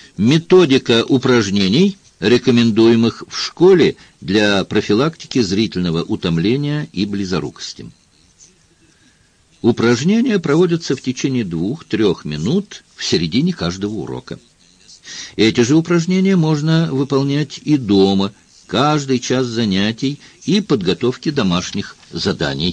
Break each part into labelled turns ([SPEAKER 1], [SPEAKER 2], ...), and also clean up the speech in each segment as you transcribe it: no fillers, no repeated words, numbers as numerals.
[SPEAKER 1] Методика упражнений, рекомендуемых в школе для профилактики зрительного утомления и близорукости. Упражнения проводятся в течение 2-3 минут в середине каждого урока. Эти же упражнения можно выполнять и дома, каждый час занятий и подготовки домашних заданий.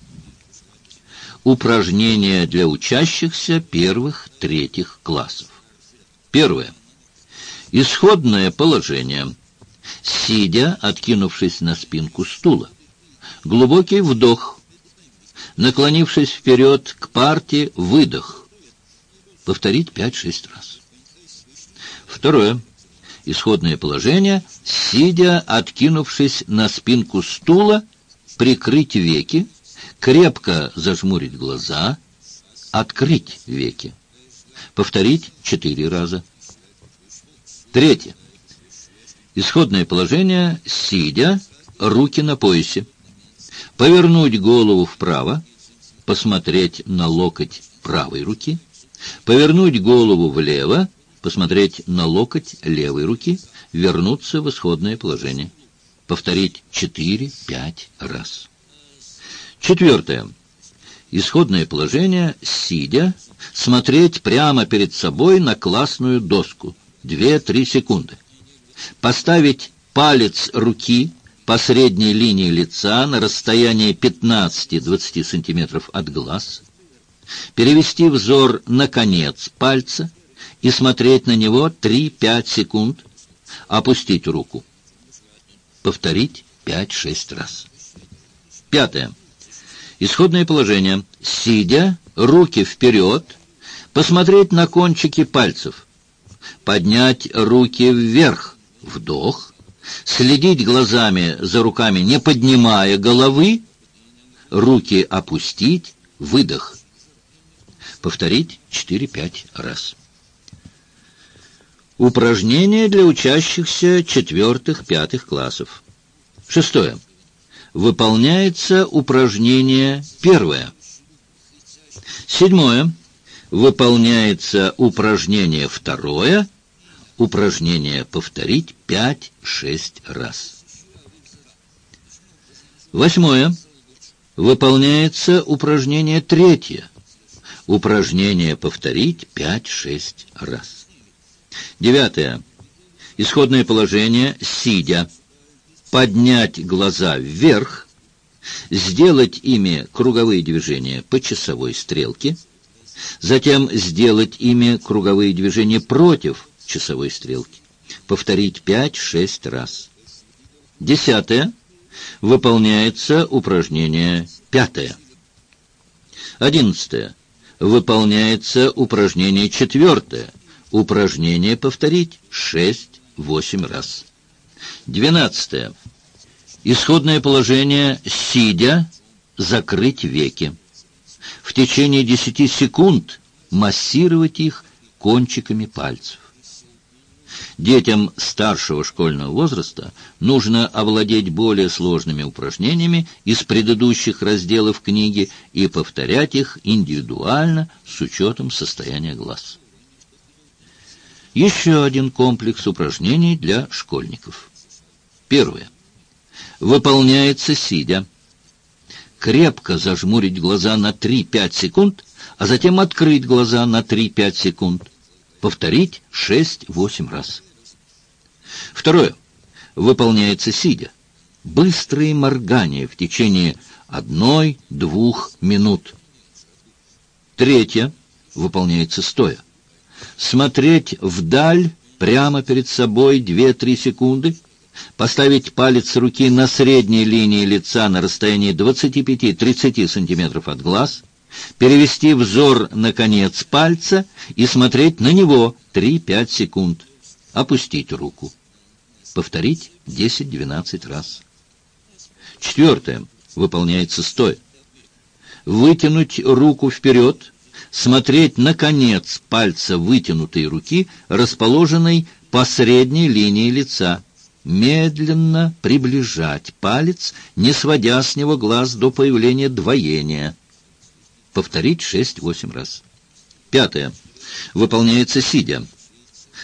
[SPEAKER 1] Упражнения для учащихся 1-3 классов. Первое. Исходное положение. Сидя, откинувшись на спинку стула. Глубокий вдох. Наклонившись вперед к парте, выдох. Повторить 5-6 раз. Второе. Исходное положение. Сидя, откинувшись на спинку стула, прикрыть веки, крепко зажмурить глаза, открыть веки. Повторить 4 раза. Третье. Исходное положение. Сидя, руки на поясе. Повернуть голову вправо, посмотреть на локоть правой руки, повернуть голову влево, посмотреть на локоть левой руки, вернуться в исходное положение. Повторить 4-5 раз. Четвертое. Исходное положение. Сидя, смотреть прямо перед собой на классную доску. 2-3 секунды. Поставить палец руки по средней линии лица на расстоянии 15-20 см от глаз. Перевести взор на конец пальца и смотреть на него 3-5 секунд. Опустить руку. Повторить 5-6 раз. Пятое. Исходное положение. Сидя, руки вперед, посмотреть на кончики пальцев. Поднять руки вверх. Вдох. Следить глазами за руками, не поднимая головы. Руки опустить. Выдох. Повторить 4-5 раз. Упражнения для учащихся 4-5 классов. Шестое. Выполняется упражнение 1. Седьмое. Выполняется упражнение 2. Упражнение повторить 5-6 раз. Восьмое. Выполняется упражнение 3. Упражнение повторить 5-6 раз. 9. Исходное положение. Сидя. Поднять глаза вверх. Сделать ими круговые движения по часовой стрелке. Затем сделать ими круговые движения против часовой стрелки. Повторить 5-6 раз. 10. Выполняется упражнение 5. 11. Выполняется упражнение 4. Упражнение повторить 6-8 раз. 12. Исходное положение. Сидя, закрыть веки. В течение 10 секунд массировать их кончиками пальцев. Детям старшего школьного возраста нужно овладеть более сложными упражнениями из предыдущих разделов книги и повторять их индивидуально с учетом состояния глаз. Еще один комплекс упражнений для школьников. Первое. Выполняется сидя. Крепко зажмурить глаза на 3-5 секунд, а затем открыть глаза на 3-5 секунд. Повторить 6-8 раз. Второе. Выполняется сидя. Быстрые моргания в течение 1-2 минут. Третье. Выполняется стоя. Смотреть вдаль, прямо перед собой 2-3 секунды. Поставить палец руки на средней линии лица на расстоянии 25-30 см от глаз. Перевести взор на конец пальца и смотреть на него 3-5 секунд. Опустить руку. Повторить 10-12 раз. Четвертое. Выполняется стоя. Вытянуть руку вперед. Смотреть на конец пальца вытянутой руки, расположенной по средней линии лица. Медленно приближать палец, не сводя с него глаз до появления двоения. Повторить 6-8 раз. Пятое. Выполняется сидя.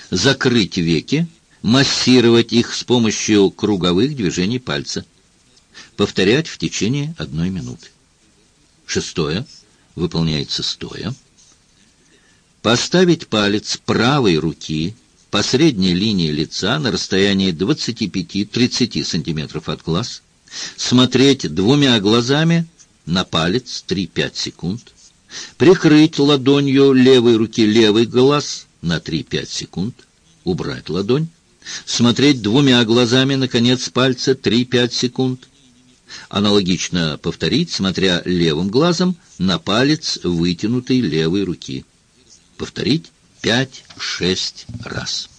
[SPEAKER 1] Закрыть веки, массировать их с помощью круговых движений пальца. Повторять в течение 1 минуты. 6. Выполняется стоя. Поставить палец правой руки по средней линии лица на расстоянии 25-30 см от глаз. Смотреть 2 глазами на палец 3-5 секунд. Прикрыть ладонью левой руки левый глаз на 3-5 секунд. Убрать ладонь. Смотреть 2 глазами на конец пальца 3-5 секунд. Аналогично повторить, смотря левым глазом на палец вытянутой левой руки. Повторить 5-6 раз.